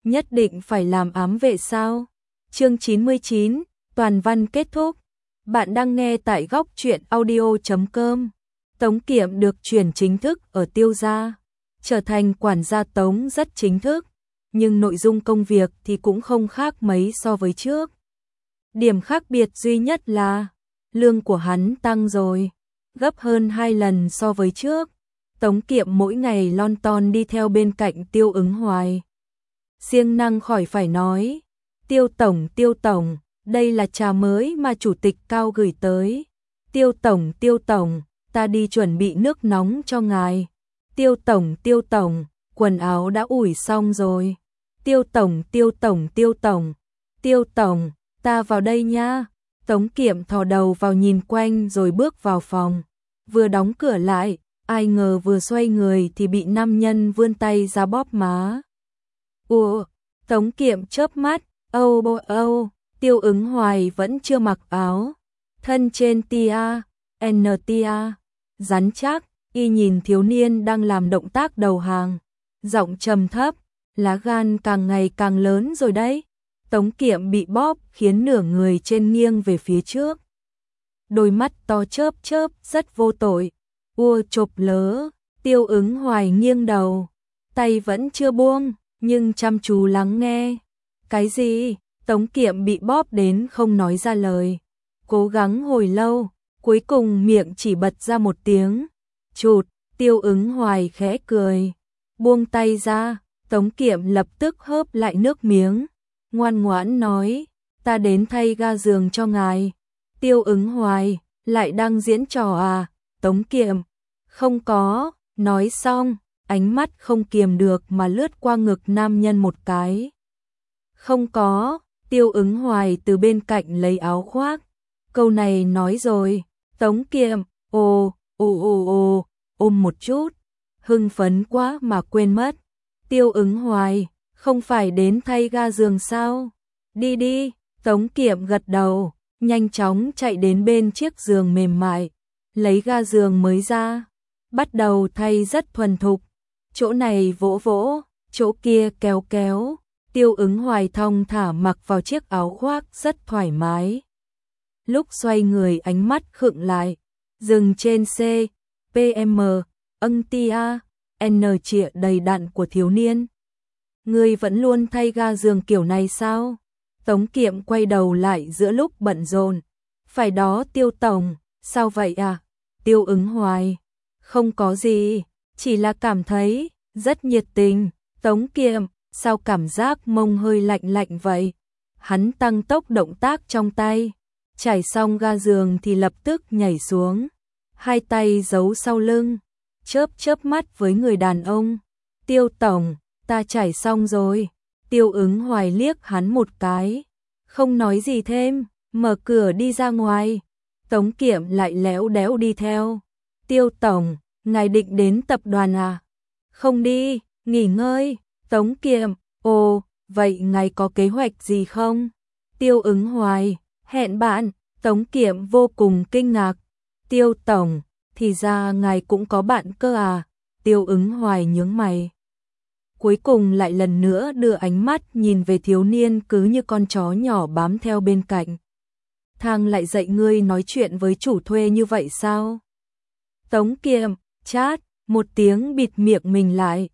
Nhất định phải làm ám vệ sao? Chương 99, toàn văn kết thúc. Bạn đang nghe tại góc truyện audio.com. Tống Kiệm được chuyển chính thức ở Tiêu gia, trở thành quản gia Tống rất chính thức, nhưng nội dung công việc thì cũng không khác mấy so với trước. Điểm khác biệt duy nhất là lương của hắn tăng rồi, gấp hơn 2 lần so với trước. Tống Kiệm mỗi ngày lon ton đi theo bên cạnh Tiêu Ứng Hoài. Siêng năng khỏi phải nói, Tiêu Tổng, đây là trà mới mà Chủ tịch Cao gửi tới. Tiêu Tổng, ta đi chuẩn bị nước nóng cho ngài. Tiêu Tổng, quần áo đã ủi xong rồi. Tiêu Tổng, ta vào đây nha. Tống Kiệm thò đầu vào nhìn quanh rồi bước vào phòng. Vừa đóng cửa lại, ai ngờ vừa xoay người thì bị nam nhân vươn tay ra bóp má. Ủa, Tống Kiệm chớp mắt, âu, Tiêu Ứng Hoài vẫn chưa mặc áo. Thân trên tia, rắn chắc, y nhìn thiếu niên đang làm động tác đầu hàng. Giọng trầm thấp, lá gan càng ngày càng lớn rồi đấy. Tống Kiệm bị bóp khiến nửa người trên nghiêng về phía trước. Đôi mắt to chớp, rất vô tội. Chộp lớ, Tiêu Ứng Hoài nghiêng đầu. Tay vẫn chưa buông, nhưng chăm chú lắng nghe. Cái gì? Tống Kiệm bị bóp đến không nói ra lời. Cố gắng hồi lâu, cuối cùng miệng chỉ bật ra một tiếng. Chụt, Tiêu Ứng Hoài khẽ cười. Buông tay ra, Tống Kiệm lập tức hớp lại nước miếng. Ngoan ngoãn nói, ta đến thay ga giường cho ngài. Tiêu Ứng Hoài, lại đang diễn trò à? Tống Kiệm, không có, nói xong, ánh mắt không kiềm được mà lướt qua ngực nam nhân một cái. Không có, Tiêu Ứng Hoài từ bên cạnh lấy áo khoác. Câu này nói rồi, Tống Kiệm, ôm một chút, hưng phấn quá mà quên mất. Tiêu Ứng Hoài, không phải đến thay ga giường sao? Đi, Tống Kiệm gật đầu, nhanh chóng chạy đến bên chiếc giường mềm mại, lấy ga giường mới ra, bắt đầu thay rất thuần thục. Chỗ này vỗ, chỗ kia kéo. Tiêu Ứng Hoài thong thả mặc vào chiếc áo khoác rất thoải mái. Lúc xoay người ánh mắt khựng lại, dừng trên CPM, tia, chĩa đầy đặn của thiếu niên. Ngươi vẫn luôn thay ga giường kiểu này sao? Tống Kiệm quay đầu lại giữa lúc bận rộn. Phải đó Tiêu Tổng, sao vậy à? Tiêu Ứng Hoài, không có gì, chỉ là cảm thấy rất nhiệt tình. Tống Kiệm, sao cảm giác mông hơi lạnh vậy? Hắn tăng tốc động tác trong tay, trải xong ga giường thì lập tức nhảy xuống, hai tay giấu sau lưng, chớp mắt với người đàn ông. Tiêu Tổng, ta trải xong rồi. Tiêu Ứng Hoài liếc hắn một cái, không nói gì thêm, mở cửa đi ra ngoài. Tống Kiệm lại léo đéo đi theo. Tiêu Tổng, ngài định đến tập đoàn à? Không đi, nghỉ ngơi. Tống Kiệm, vậy ngài có kế hoạch gì không? Tiêu Ứng Hoài, hẹn bạn. Tống Kiệm vô cùng kinh ngạc. Tiêu Tổng, thì ra ngài cũng có bạn cơ à? Tiêu Ứng Hoài nhướng mày. Cuối cùng lại lần nữa đưa ánh mắt nhìn về thiếu niên cứ như con chó nhỏ bám theo bên cạnh. Thang lại dạy ngươi nói chuyện với chủ thuê như vậy sao? Tống Kiệm, chát, một tiếng bịt miệng mình lại.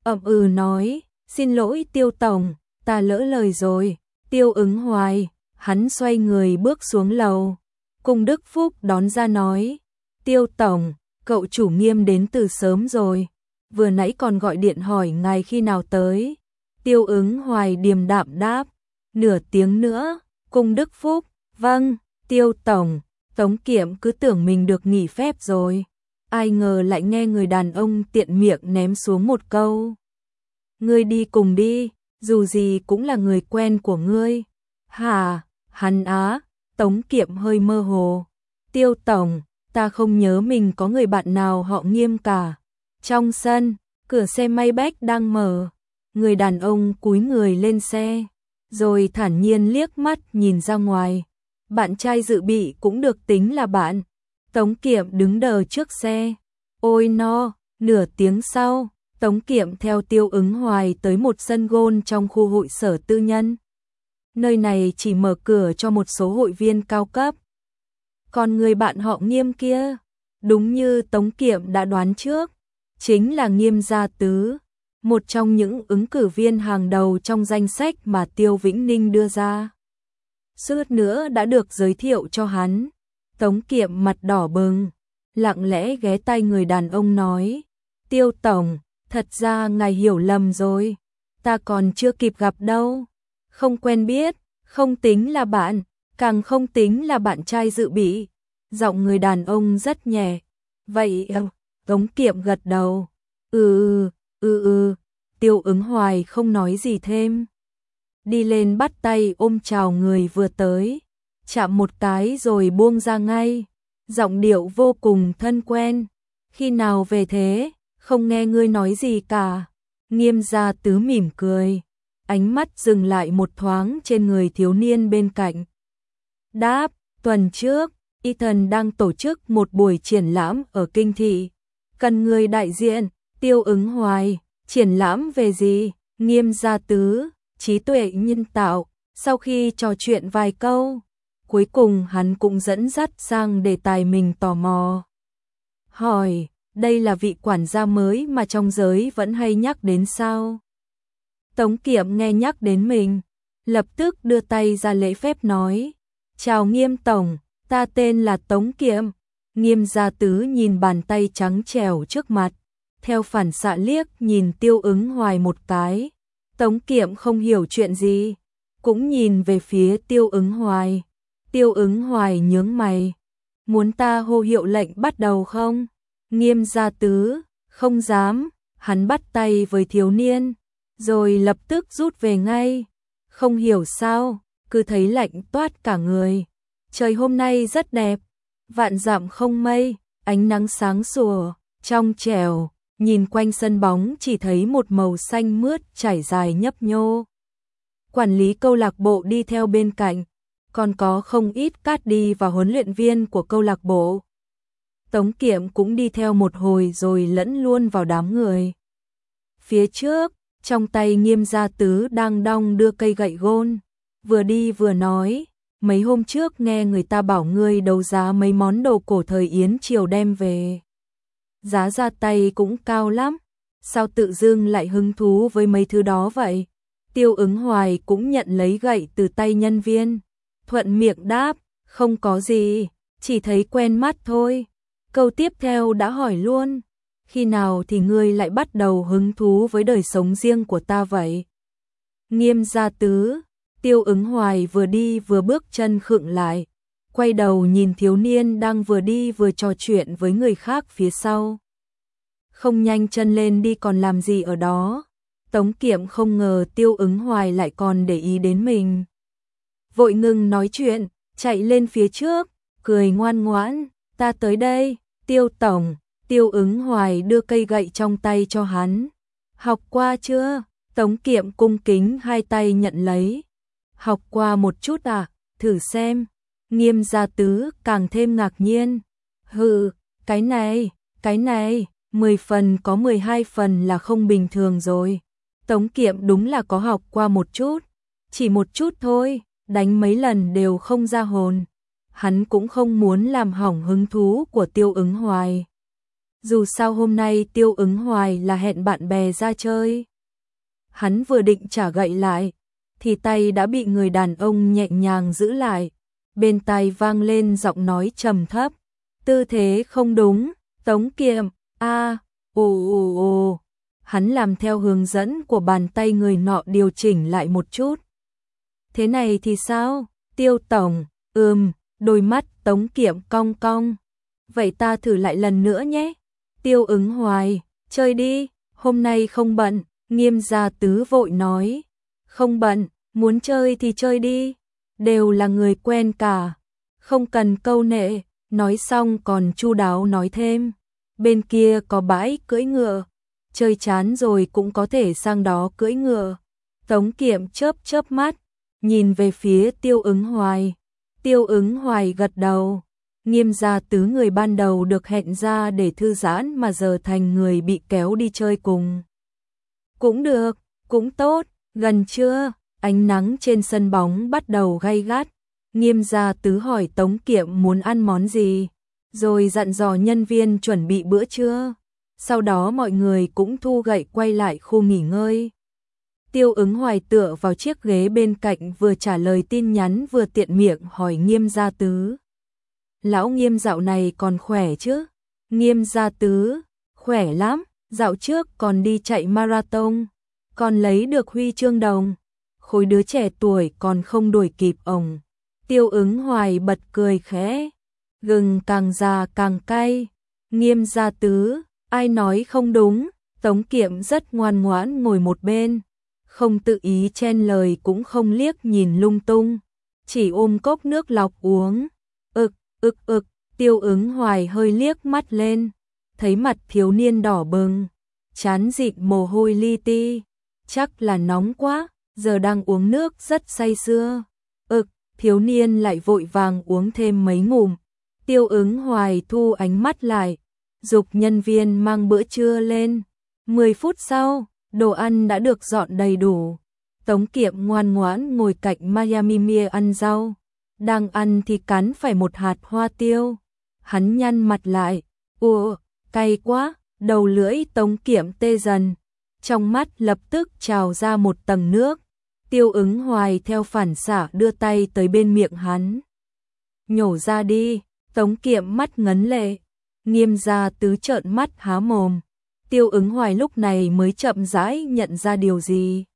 Nói, xin lỗi Tiêu Tổng, ta lỡ lời rồi. Tiêu Ứng Hoài, hắn xoay người bước xuống lầu. Cung Đức Phúc đón ra nói, Tiêu Tổng, cậu chủ Nghiêm đến từ sớm rồi. Vừa nãy còn gọi điện hỏi ngài khi nào tới. Tiêu Ứng Hoài điềm đạm đáp, nửa tiếng nữa. Cung Đức Phúc, vâng, Tiêu Tổng. Tống Kiệm cứ tưởng mình được nghỉ phép rồi, ai ngờ lại nghe người đàn ông tiện miệng ném xuống một câu. Ngươi đi cùng đi, dù gì cũng là người quen của ngươi. Hả, hắn á? Tống Kiệm hơi mơ hồ. Tiêu Tổng, ta không nhớ mình có người bạn nào họ Nghiêm cả. Trong sân, cửa xe Maybach đang mở. Người đàn ông cúi người lên xe, rồi thản nhiên liếc mắt nhìn ra ngoài. Bạn trai dự bị cũng được tính là bạn. Tống Kiệm đứng đờ trước xe. Ôi no, nửa tiếng sau, Tống Kiệm theo Tiêu Ứng Hoài tới một sân golf trong khu hội sở tư nhân. Nơi này chỉ mở cửa cho một số hội viên cao cấp. Còn người bạn họ Nghiêm kia, đúng như Tống Kiệm đã đoán trước, chính là Nghiêm Gia Tứ, một trong những ứng cử viên hàng đầu trong danh sách mà Tiêu Vĩnh Ninh đưa ra. Suýt nữa đã được giới thiệu cho hắn. Tống Kiệm mặt đỏ bừng, lặng lẽ ghé tai người đàn ông nói, Tiêu Tổng, thật ra ngài hiểu lầm rồi, ta còn chưa kịp gặp đâu, không quen biết, không tính là bạn, càng không tính là bạn trai dự bị. Giọng người đàn ông rất nhẹ. Vậy Tống Kiệm gật đầu. Tiêu Ứng Hoài không nói gì thêm. Đi lên bắt tay ôm chào người vừa tới, chạm một cái rồi buông ra ngay. Giọng điệu vô cùng thân quen. Khi nào về thế, không nghe ngươi nói gì cả. Nghiêm Gia Tứ mỉm cười, ánh mắt dừng lại một thoáng trên người thiếu niên bên cạnh. Đáp, tuần trước, Ethan đang tổ chức một buổi triển lãm ở Kinh Thị. Cần người đại diện. Tiêu Ứng Hoài, triển lãm về gì? Nghiêm Gia Tứ, trí tuệ nhân tạo. Sau khi trò chuyện vài câu, cuối cùng hắn cũng dẫn dắt sang đề tài mình tò mò. Hỏi, đây là vị quản gia mới mà trong giới vẫn hay nhắc đến sao? Tống Kiệm nghe nhắc đến mình, lập tức đưa tay ra lễ phép nói, chào Nghiêm Tổng, ta tên là Tống Kiệm. Nghiêm Gia Tứ nhìn bàn tay trắng trẻo trước mặt, theo phản xạ liếc nhìn Tiêu Ứng Hoài một cái. Tống Kiệm không hiểu chuyện gì, cũng nhìn về phía Tiêu Ứng Hoài. Tiêu Ứng Hoài nhướng mày, muốn ta hô hiệu lệnh bắt đầu không? Nghiêm Gia Tứ, không dám. Hắn bắt tay với thiếu niên, rồi lập tức rút về ngay. Không hiểu sao, cứ thấy lạnh toát cả người. Trời hôm nay rất đẹp, vạn dặm không mây, ánh nắng sáng sủa, trong trẻo, nhìn quanh sân bóng chỉ thấy một màu xanh mướt trải dài nhấp nhô. Quản lý câu lạc bộ đi theo bên cạnh, còn có không ít cát đi và huấn luyện viên của câu lạc bộ. Tống Kiệm cũng đi theo một hồi rồi lẫn luôn vào đám người. Phía trước, trong tay Nghiêm Gia Tứ đang đong đưa cây gậy gôn, vừa đi vừa nói, mấy hôm trước nghe người ta bảo ngươi đấu giá mấy món đồ cổ thời Yến Triều đem về. Giá ra tay cũng cao lắm, sao tự dưng lại hứng thú với mấy thứ đó vậy? Tiêu Ứng Hoài cũng nhận lấy gậy từ tay nhân viên, thuận miệng đáp, không có gì, chỉ thấy quen mắt thôi. Câu tiếp theo đã hỏi luôn, khi nào thì ngươi lại bắt đầu hứng thú với đời sống riêng của ta vậy? Nghiêm Gia Tứ. Tiêu Ứng Hoài vừa đi vừa bước chân khựng lại, quay đầu nhìn thiếu niên đang vừa đi vừa trò chuyện với người khác phía sau. Không nhanh chân lên đi còn làm gì ở đó? Tống Kiệm không ngờ Tiêu Ứng Hoài lại còn để ý đến mình. Vội ngừng nói chuyện, chạy lên phía trước, cười ngoan ngoãn, ta tới đây, Tiêu Tổng. Tiêu Ứng Hoài đưa cây gậy trong tay cho hắn. Học qua chưa? Tống Kiệm cung kính hai tay nhận lấy. Học qua một chút à, thử xem. Nghiêm Gia Tứ càng thêm ngạc nhiên. Hừ, cái này, 10 phần có 12 phần là không bình thường rồi. Tống Kiệm đúng là có học qua một chút, chỉ một chút thôi, đánh mấy lần đều không ra hồn. Hắn cũng không muốn làm hỏng hứng thú của Tiêu Ứng Hoài. Dù sao hôm nay Tiêu Ứng Hoài là hẹn bạn bè ra chơi. Hắn vừa định trả gậy lại, thì tay đã bị người đàn ông nhẹ nhàng giữ lại. Bên tai vang lên giọng nói trầm thấp, tư thế không đúng. Tống Kiệm, ồ. Hắn làm theo hướng dẫn của bàn tay người nọ điều chỉnh lại một chút. Thế này thì sao? Tiêu Tổng, đôi mắt Tống Kiệm cong cong. Vậy ta thử lại lần nữa nhé. Tiêu Ứng Hoài, chơi đi, hôm nay không bận. Nghiêm Gia Tứ vội nói, không bận, muốn chơi thì chơi đi, đều là người quen cả, không cần câu nệ. Nói xong còn chu đáo nói thêm, bên kia có bãi cưỡi ngựa, chơi chán rồi cũng có thể sang đó cưỡi ngựa. Tống Kiệm chớp mắt, nhìn về phía Tiêu Ứng Hoài. Tiêu Ứng Hoài gật đầu, Nghiêm gia tứ người ban đầu được hẹn ra để thư giãn mà giờ thành người bị kéo đi chơi cùng. Cũng được, cũng tốt, gần trưa, ánh nắng trên sân bóng bắt đầu gay gắt. Nghiêm gia tứ hỏi Tống Kiệm muốn ăn món gì, rồi dặn dò nhân viên chuẩn bị bữa trưa. Sau đó mọi người cũng thu gậy quay lại khu nghỉ ngơi. Tiêu Ứng Hoài tựa vào chiếc ghế bên cạnh vừa trả lời tin nhắn vừa tiện miệng hỏi Nghiêm gia tứ. Lão Nghiêm dạo này còn khỏe chứ? Nghiêm gia tứ, khỏe lắm, dạo trước còn đi chạy marathon, còn lấy được huy chương đồng. Khối đứa trẻ tuổi còn không đuổi kịp ông. Tiêu Ứng Hoài bật cười khẽ. Gừng càng già càng cay. Nghiêm gia tứ, ai nói không đúng? Tống Kiệm rất ngoan ngoãn ngồi một bên, không tự ý chen lời cũng không liếc nhìn lung tung, chỉ ôm cốc nước lọc uống. Ực, Tiêu Ứng Hoài hơi liếc mắt lên, thấy mặt thiếu niên đỏ bừng, trán dịn mồ hôi li ti, chắc là nóng quá, giờ đang uống nước rất say sưa. Thiếu niên lại vội vàng uống thêm mấy ngụm. Tiêu Ứng Hoài thu ánh mắt lại, giục nhân viên mang bữa trưa lên. 10 phút sau, đồ ăn đã được dọn đầy đủ. Tống Kiệm ngoan ngoãn ngồi cạnh Miami Mia ăn rau. Đang ăn thì cắn phải một hạt hoa tiêu. Hắn nhăn mặt lại. Ủa, cay quá, đầu lưỡi Tống Kiệm tê dần. Trong mắt lập tức trào ra một tầng nước. Tiêu Ứng Hoài theo phản xạ đưa tay tới bên miệng hắn. Nhổ ra đi, Tống Kiệm mắt ngấn lệ. Nghiêm gia tứ trợn mắt há mồm. Tiêu Ứng Hoài lúc này mới chậm rãi nhận ra điều gì.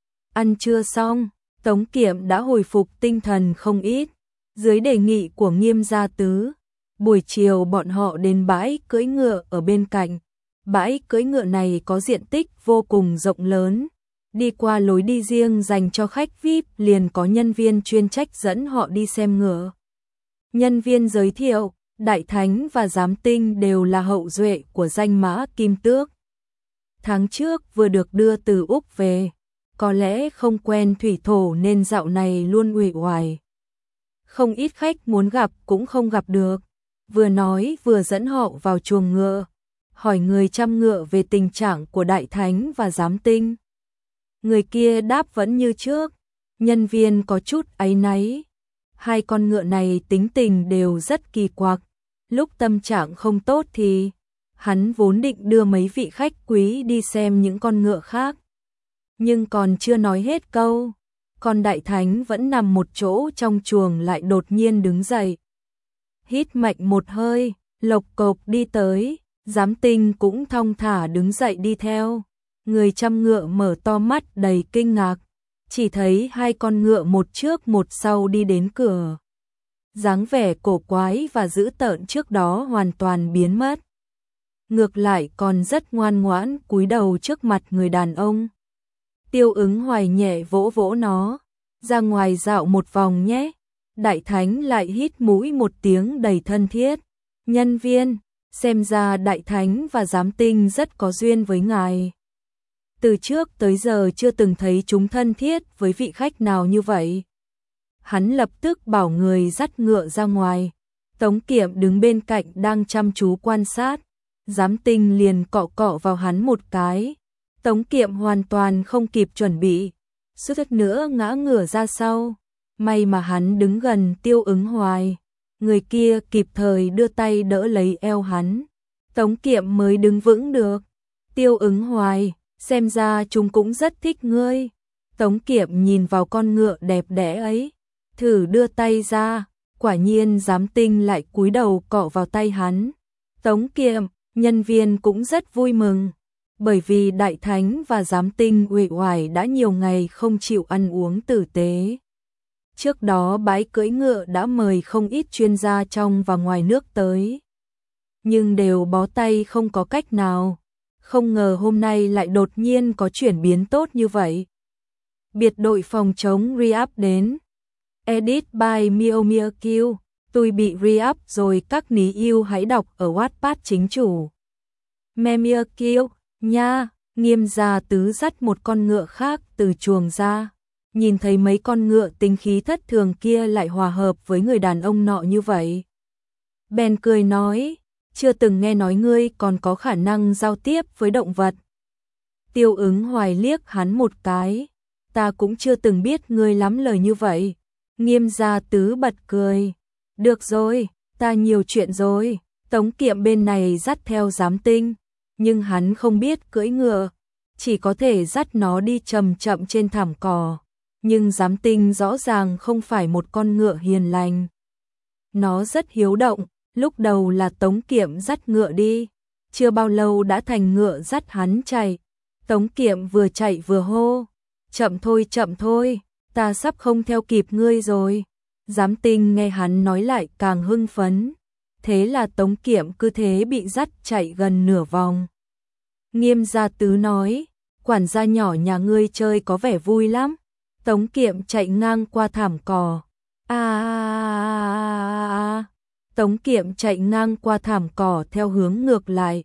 Ăn trưa xong, Tống Kiệm đã hồi phục tinh thần không ít. Dưới đề nghị của Nghiêm gia tứ, buổi chiều bọn họ đến bãi cưỡi ngựa ở bên cạnh. Bãi cưỡi ngựa này có diện tích vô cùng rộng lớn. Đi qua lối đi riêng dành cho khách VIP liền có nhân viên chuyên trách dẫn họ đi xem ngựa. Nhân viên giới thiệu, Đại Thánh và Giám Tinh đều là hậu duệ của danh mã Kim Tước. Tháng trước vừa được đưa từ Úc về, có lẽ không quen thủy thổ nên dạo này luôn uể oải. Không ít khách muốn gặp cũng không gặp được. Vừa nói vừa dẫn họ vào chuồng ngựa, hỏi người chăm ngựa về tình trạng của Đại Thánh và Giám Tinh. Người kia đáp vẫn như trước, nhân viên có chút áy náy. Hai con ngựa này tính tình đều rất kỳ quặc, lúc tâm trạng không tốt thì hắn vốn định đưa mấy vị khách quý đi xem những con ngựa khác. Nhưng còn chưa nói hết câu, con Đại Thánh vẫn nằm một chỗ trong chuồng lại đột nhiên đứng dậy. Hít mạnh một hơi, lộc cộc đi tới, Giám Tinh cũng thong thả đứng dậy đi theo. Người chăm ngựa mở to mắt đầy kinh ngạc, chỉ thấy hai con ngựa một trước một sau đi đến cửa. Dáng vẻ cổ quái và dữ tợn trước đó hoàn toàn biến mất. Ngược lại còn rất ngoan ngoãn cúi đầu trước mặt người đàn ông. Tiêu Ứng Hoài nhẹ vỗ vỗ nó, ra ngoài dạo một vòng nhé. Đại Thánh lại hít mũi một tiếng đầy thân thiết. Nhân viên, xem ra Đại Thánh và Giám Tinh rất có duyên với ngài. Từ trước tới giờ chưa từng thấy chúng thân thiết với vị khách nào như vậy. Hắn lập tức bảo người dắt ngựa ra ngoài. Tống Kiệm đứng bên cạnh đang chăm chú quan sát. Giám Tinh liền cọ cọ vào hắn một cái. Tống Kiệm hoàn toàn không kịp chuẩn bị, suýt chút nữa ngã ngửa ra sau. May mà hắn đứng gần Tiêu Ứng Hoài, người kia kịp thời đưa tay đỡ lấy eo hắn. Tống Kiệm mới đứng vững được. Tiêu Ứng Hoài, xem ra chúng cũng rất thích ngươi. Tống Kiệm nhìn vào con ngựa đẹp đẽ ấy, thử đưa tay ra, quả nhiên Giám Tinh lại cúi đầu cọ vào tay hắn. Tống Kiệm, nhân viên cũng rất vui mừng, bởi vì Đại Thánh và Giám Tinh uể oải đã nhiều ngày không chịu ăn uống tử tế. Trước đó bãi cưỡi ngựa đã mời không ít chuyên gia trong và ngoài nước tới, nhưng đều bó tay không có cách nào. Không ngờ hôm nay lại đột nhiên có chuyển biến tốt như vậy. Biệt đội phòng chống re-up đến. Edit by Mio Mio Q. Tôi bị re-up rồi, các ní yêu hãy đọc ở Wattpad chính chủ. Mio Q, nha. Nghiêm gia tứ dắt một con ngựa khác từ chuồng ra. Nhìn thấy mấy con ngựa tính khí thất thường kia lại hòa hợp với người đàn ông nọ như vậy. bèn cười nói, chưa từng nghe nói ngươi còn có khả năng giao tiếp với động vật. Tiêu Ứng Hoài liếc hắn một cái, ta cũng chưa từng biết ngươi lắm lời như vậy. Nghiêm Gia Tứ bật cười, được rồi, ta nhiều chuyện rồi. Tống Kiệm bên này dắt theo Giám Tinh, nhưng hắn không biết cưỡi ngựa, chỉ có thể dắt nó đi chậm chậm trên thảm cỏ. Nhưng Giám Tinh rõ ràng không phải một con ngựa hiền lành. Nó rất hiếu động, lúc đầu là Tống Kiệm dắt ngựa đi, chưa bao lâu đã thành ngựa dắt hắn chạy. Tống Kiệm vừa chạy vừa hô, chậm thôi, ta sắp không theo kịp ngươi rồi. Giám Tinh nghe hắn nói lại càng hưng phấn, thế là Tống Kiệm cứ thế bị dắt chạy gần nửa vòng. Nghiêm Gia Tứ nói, quản gia nhỏ nhà ngươi chơi có vẻ vui lắm. Tống Kiệm chạy ngang qua thảm cỏ. Tống Kiệm chạy ngang qua thảm cỏ theo hướng ngược lại.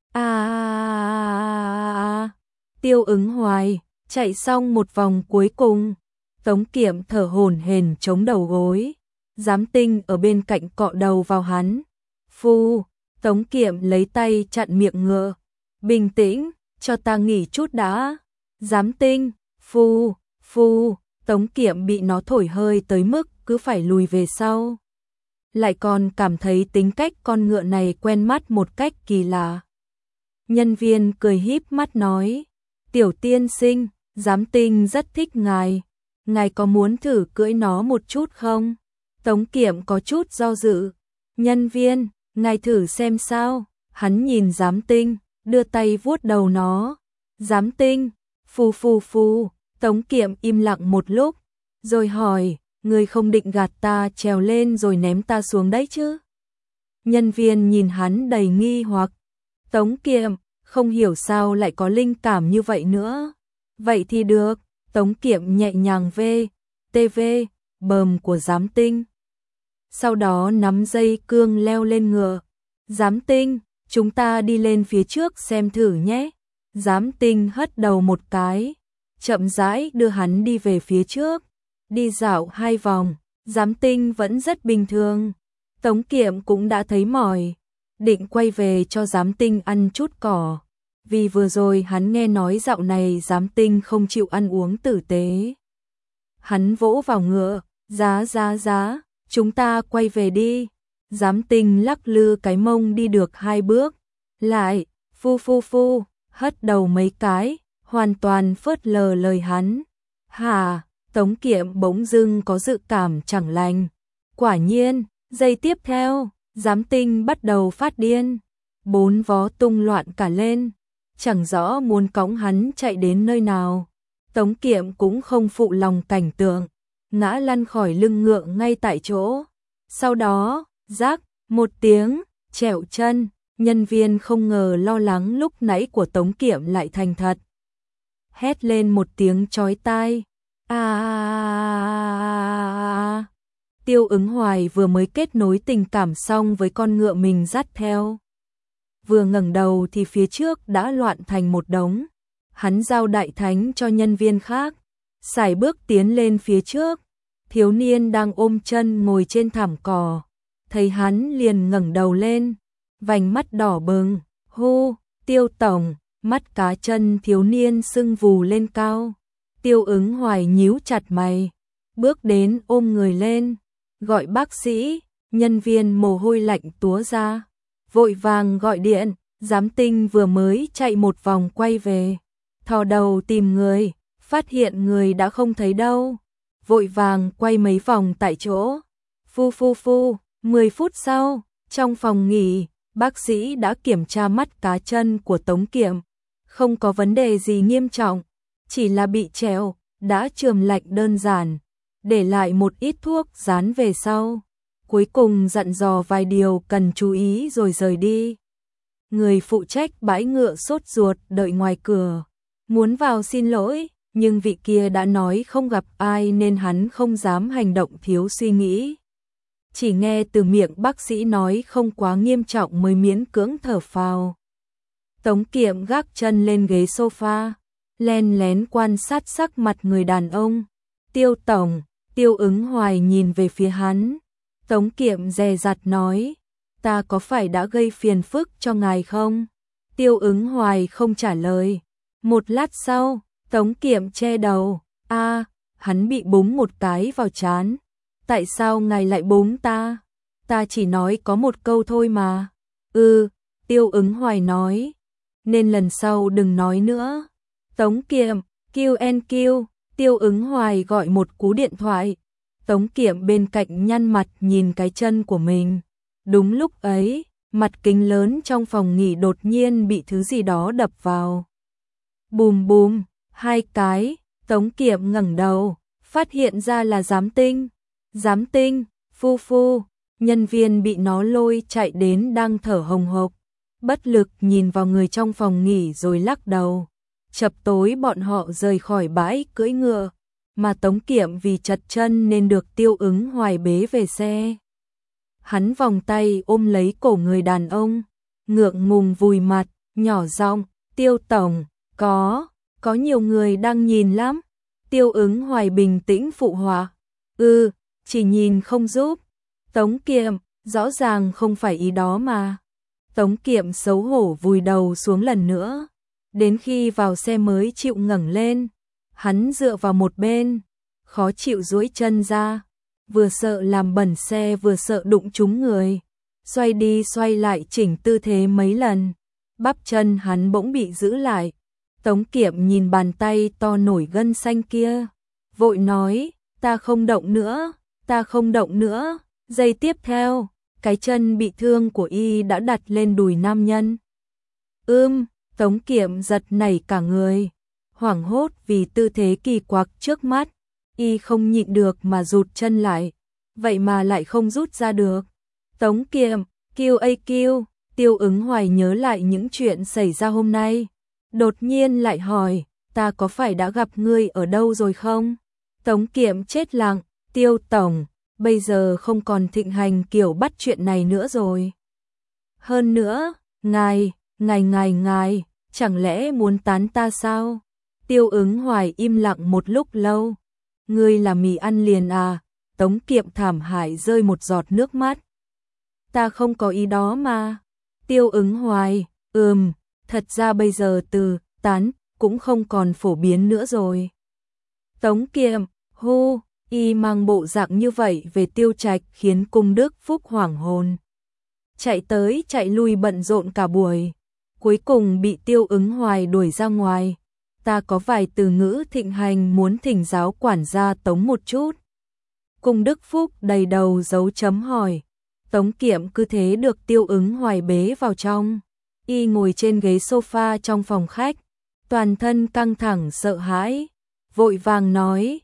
Tiêu Ứng Hoài chạy xong một vòng cuối cùng, Tống Kiệm thở hổn hển chống đầu gối. Giám Tinh ở bên cạnh cọ đầu vào hắn. Phu, Tống Kiệm lấy tay chặn miệng ngựa. Bình tĩnh, cho ta nghỉ chút đã. Giám Tinh, phu, Tống Kiệm bị nó thổi hơi tới mức cứ phải lùi về sau. Lại còn cảm thấy tính cách con ngựa này quen mắt một cách kỳ lạ. Nhân viên cười híp mắt nói, tiểu tiên sinh, Giám Tinh rất thích ngài. Ngài có muốn thử cưỡi nó một chút không? Tống Kiệm có chút do dự. Nhân viên, ngài thử xem sao. Hắn nhìn Giám Tinh, đưa tay vuốt đầu nó. Giám Tinh, phu. Tống Kiệm im lặng một lúc, rồi hỏi, ngươi không định gạt ta trèo lên rồi ném ta xuống đấy chứ? Nhân viên nhìn hắn đầy nghi hoặc. Tống Kiệm, không hiểu sao lại có linh cảm như vậy nữa. Vậy thì được. Tống Kiệm nhẹ nhàng TV bờm của Giám Tinh. Sau đó nắm dây cương leo lên ngựa. Giám Tinh, chúng ta đi lên phía trước xem thử nhé. Giám Tinh hất đầu một cái, chậm rãi đưa hắn đi về phía trước. Đi dạo 2 vòng, Giám Tinh vẫn rất bình thường. Tống Kiệm cũng đã thấy mỏi, định quay về cho Giám Tinh ăn chút cỏ. Vì vừa rồi hắn nghe nói dạo này Giám Tinh không chịu ăn uống tử tế. Hắn vỗ vào ngựa, giá, chúng ta quay về đi. Giám Tinh lắc lư cái mông đi được 2 bước, lại, phu, hất đầu mấy cái, hoàn toàn phớt lờ lời hắn. Hả, Tống Kiệm bỗng dưng có dự cảm chẳng lành. Quả nhiên, giây tiếp theo, Giám Tinh bắt đầu phát điên. 4 vó tung loạn cả lên, chẳng rõ muốn cõng hắn chạy đến nơi nào. Tống Kiệm cũng không phụ lòng cảnh tượng, ngã lăn khỏi lưng ngựa ngay tại chỗ. Sau đó, rác, một tiếng, trẹo chân. Nhân viên không ngờ lo lắng lúc nãy của Tống Kiệm lại thành thật. Hét lên một tiếng chói tai. Tiêu Ứng Hoài vừa mới kết nối tình cảm xong với con ngựa mình dắt theo. Vừa ngẩng đầu thì phía trước đã loạn thành một đống. Hắn giao đại thánh cho nhân viên khác, sải bước tiến lên phía trước. Thiếu niên đang ôm chân ngồi trên thảm cỏ, thấy hắn liền ngẩng đầu lên, vành mắt đỏ bừng. Hô, Tiêu tổng. Mắt cá chân thiếu niên sưng vù lên cao. Tiêu Ứng Hoài nhíu chặt mày, bước đến ôm người lên, gọi bác sĩ. Nhân viên mồ hôi lạnh túa ra, vội vàng gọi điện. Giám Tinh vừa mới chạy một vòng quay về, thò đầu tìm người, phát hiện người đã không thấy đâu, vội vàng quay mấy vòng tại chỗ. Phu, 10 phút sau, trong phòng nghỉ, bác sĩ đã kiểm tra mắt cá chân của Tống Kiệm, không có vấn đề gì nghiêm trọng, chỉ là bị trẹo, đã chườm lạnh đơn giản, để lại một ít thuốc dán về sau. Cuối cùng dặn dò vài điều cần chú ý rồi rời đi. Người phụ trách bãi ngựa sốt ruột đợi ngoài cửa, muốn vào xin lỗi, nhưng vị kia đã nói không gặp ai nên hắn không dám hành động thiếu suy nghĩ. Chỉ nghe từ miệng bác sĩ nói không quá nghiêm trọng mới miễn cưỡng thở phào. Tống Kiệm gác chân lên ghế sofa, len lén quan sát sắc mặt người đàn ông. Tiêu tổng. Tiêu Ứng Hoài nhìn về phía hắn. Tống Kiệm dè dặt nói, ta có phải đã gây phiền phức cho ngài không? Tiêu Ứng Hoài không trả lời. Một lát sau, Tống Kiệm che đầu. Hắn bị búng một cái vào trán. Tại sao ngài lại búng ta? Ta chỉ nói có một câu thôi mà. Tiêu Ứng Hoài nói. Nên lần sau đừng nói nữa. Tống Kiệm, Q&Q, Tiêu Ứng Hoài gọi một cú điện thoại. Tống Kiệm bên cạnh nhăn mặt nhìn cái chân của mình. Đúng lúc ấy, mặt kính lớn trong phòng nghỉ đột nhiên bị thứ gì đó đập vào. Bùm bùm, hai cái, Tống Kiệm ngẩng đầu, phát hiện ra là Giám Tinh. Giám Tinh, phu phu, nhân viên bị nó lôi chạy đến đang thở hồng hộc. Bất lực nhìn vào người trong phòng nghỉ rồi lắc đầu. Chập tối bọn họ rời khỏi bãi cưỡi ngựa, mà Tống Kiệm vì chật chân nên được Tiêu Ứng Hoài bế về xe. Hắn vòng tay ôm lấy cổ người đàn ông, ngượng ngùng vùi mặt, nhỏ giọng, Tiêu tổng, có nhiều người đang nhìn lắm. Tiêu Ứng Hoài bình tĩnh phụ họa, chỉ nhìn không giúp. Tống Kiệm, rõ ràng không phải ý đó mà. Tống Kiệm xấu hổ vùi đầu xuống lần nữa, đến khi vào xe mới chịu ngẩng lên. Hắn dựa vào một bên, khó chịu duỗi chân ra, vừa sợ làm bẩn xe vừa sợ đụng trúng người. Xoay đi xoay lại chỉnh tư thế mấy lần, bắp chân hắn bỗng bị giữ lại. Tống Kiệm nhìn bàn tay to nổi gân xanh kia, vội nói, ta không động nữa. Giây tiếp theo, cái chân bị thương của y đã đặt lên đùi nam nhân. Tống Kiệm giật nảy cả người, hoảng hốt vì tư thế kỳ quặc trước mắt. Y không nhịn được mà rụt chân lại, vậy mà lại không rút ra được. Tống Kiệm, QAQ, Tiêu Ứng Hoài nhớ lại những chuyện xảy ra hôm nay. Đột nhiên lại hỏi, ta có phải đã gặp ngươi ở đâu rồi không? Tống Kiệm chết lặng, Tiêu tổng, bây giờ không còn thịnh hành kiểu bắt chuyện này nữa rồi. Hơn nữa, ngài, chẳng lẽ muốn tán ta sao? Tiêu Ứng Hoài im lặng một lúc lâu. Ngươi là mì ăn liền à? Tống Kiệm thảm hại rơi một giọt nước mắt. Ta không có ý đó mà. Tiêu Ứng Hoài, thật ra bây giờ từ tán cũng không còn phổ biến nữa rồi. Tống Kiệm, y mang bộ dạng như vậy về Tiêu Trạch khiến Cung Đức Phúc hoảng hồn. Chạy tới chạy lui bận rộn cả buổi, cuối cùng bị Tiêu Ứng Hoài đuổi ra ngoài. Ta có vài từ ngữ thịnh hành muốn thỉnh giáo quản gia Tống một chút. Cung Đức Phúc đầy đầu dấu chấm hỏi. Tống Kiệm cứ thế được Tiêu Ứng Hoài bế vào trong. Y ngồi trên ghế sofa trong phòng khách, toàn thân căng thẳng sợ hãi, vội vàng nói,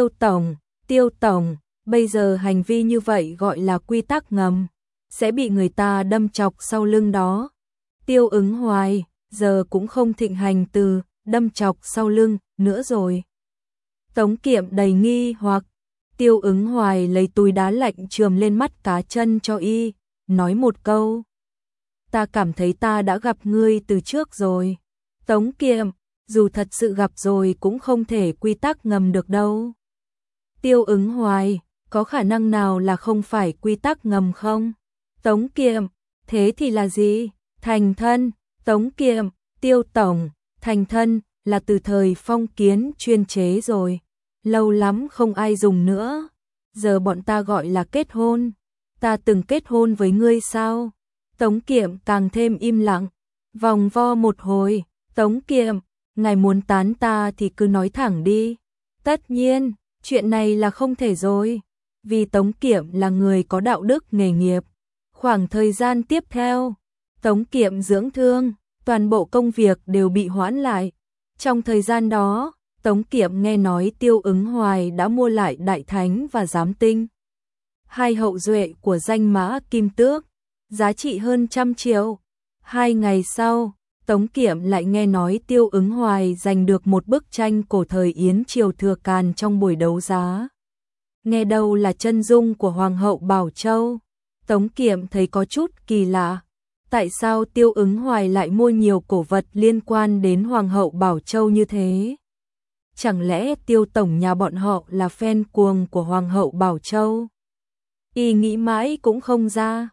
Tiêu tổng, bây giờ hành vi như vậy gọi là quy tắc ngầm, sẽ bị người ta đâm chọc sau lưng đó. Tiêu Ứng Hoài, giờ cũng không thịnh hành từ đâm chọc sau lưng nữa rồi. Tống Kiệm đầy nghi hoặc. Tiêu Ứng Hoài lấy túi đá lạnh chườm lên mắt cá chân cho y, nói một câu. Ta cảm thấy ta đã gặp ngươi từ trước rồi. Tống Kiệm, dù thật sự gặp rồi cũng không thể quy tắc ngầm được đâu. Tiêu Ứng Hoài, có khả năng nào là không phải quy tắc ngầm không? Tống Kiệm, thế thì là gì? Thành thân. Tống Kiệm, Tiêu tổng, thành thân là từ thời phong kiến chuyên chế rồi. Lâu lắm không ai dùng nữa. Giờ bọn ta gọi là kết hôn. Ta từng kết hôn với ngươi sao? Tống Kiệm càng thêm im lặng, vòng vo một hồi. Tống Kiệm, ngài muốn tán ta thì cứ nói thẳng đi. Tất nhiên, chuyện này là không thể rồi. Vì Tống Kiệm là người có đạo đức nghề nghiệp. Khoảng thời gian tiếp theo, Tống Kiệm dưỡng thương, toàn bộ công việc đều bị hoãn lại. Trong thời gian đó, Tống Kiệm nghe nói Tiêu Ứng Hoài đã mua lại Đại Thánh và Giám Tinh, hai hậu duệ của danh mã Kim Tước, giá trị hơn 100 triệu. 2 ngày sau, Tống Kiệm lại nghe nói Tiêu Ứng Hoài giành được một bức tranh cổ thời Yến Triều Thừa Càn trong buổi đấu giá. Nghe đâu là chân dung của Hoàng hậu Bảo Châu. Tống Kiệm thấy có chút kỳ lạ. Tại sao Tiêu Ứng Hoài lại mua nhiều cổ vật liên quan đến Hoàng hậu Bảo Châu như thế? Chẳng lẽ Tiêu tổng nhà bọn họ là fan cuồng của Hoàng hậu Bảo Châu? Y nghĩ mãi cũng không ra.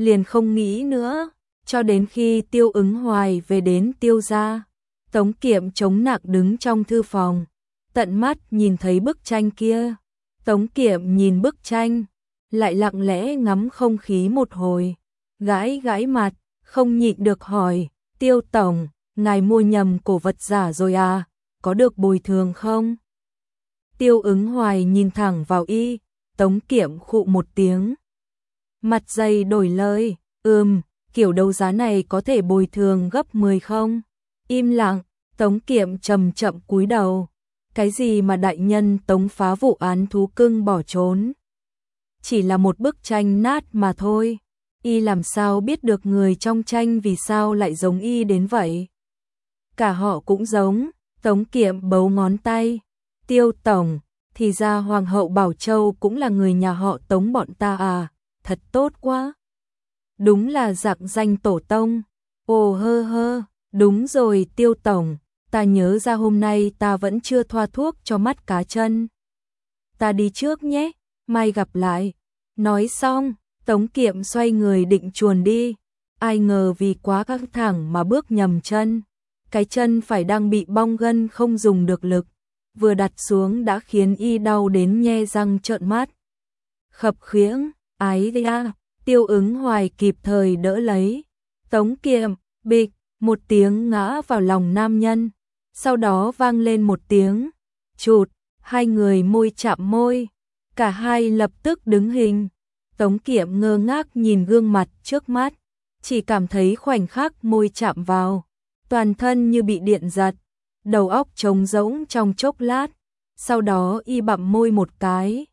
liền không nghĩ nữa, cho đến khi Tiêu Ứng Hoài về đến Tiêu gia. Tống Kiệm chống nặng đứng trong thư phòng, tận mắt nhìn thấy bức tranh kia. Tống Kiệm nhìn bức tranh, lại lặng lẽ ngắm không khí một hồi, gãi gãi mặt, không nhịn được hỏi, Tiêu tổng, ngài mua nhầm cổ vật giả rồi à, có được bồi thường không? Tiêu Ứng Hoài nhìn thẳng vào y, Tống Kiệm khụ một tiếng. Mặt dày đổi lời, kiểu đấu giá này có thể bồi thường gấp 10 không? Im lặng, Tống Kiệm chậm chậm cúi đầu. Cái gì mà đại nhân Tống phá vụ án thú cưng bỏ trốn? Chỉ là một bức tranh nát mà thôi. Y làm sao biết được người trong tranh vì sao lại giống y đến vậy? Cả họ cũng giống, Tống Kiệm bấu ngón tay. Tiêu tổng, thì ra Hoàng hậu Bảo Châu cũng là người nhà họ Tống bọn ta à, thật tốt quá. Đúng là giặc danh tổ tông. Ồ hơ hơ, đúng rồi Tiêu tổng, ta nhớ ra hôm nay ta vẫn chưa thoa thuốc cho mắt cá chân. Ta đi trước nhé, mai gặp lại. Nói xong, Tống Kiệm xoay người định chuồn đi. Ai ngờ vì quá căng thẳng mà bước nhầm chân. Cái chân phải đang bị bong gân không dùng được lực. Vừa đặt xuống đã khiến y đau đến nhe răng trợn mắt. Khập khiễng, ái da, Tiêu Ứng Hoài kịp thời đỡ lấy. Tống Kiệm, bịch, một tiếng ngã vào lòng nam nhân. Sau đó vang lên một tiếng chụt, hai người môi chạm môi. Cả hai lập tức đứng hình. Tống Kiệm ngơ ngác nhìn gương mặt trước mắt, chỉ cảm thấy khoảnh khắc môi chạm vào, toàn thân như bị điện giật, đầu óc trống rỗng trong chốc lát, sau đó y bặm môi một cái.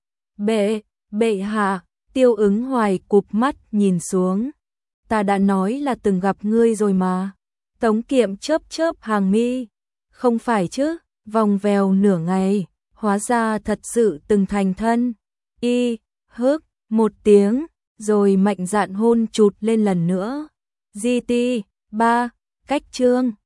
Bệ hạ, Tiêu Ứng Hoài cụp mắt nhìn xuống. Ta đã nói là từng gặp ngươi rồi mà. Tống Kiệm chớp chớp hàng mi. Không phải chứ, vòng vèo nửa ngày, hóa ra thật sự từng thành thân. Y, hức, một tiếng, rồi mạnh dạn hôn chụt lên lần nữa. GT, 3, cách chương.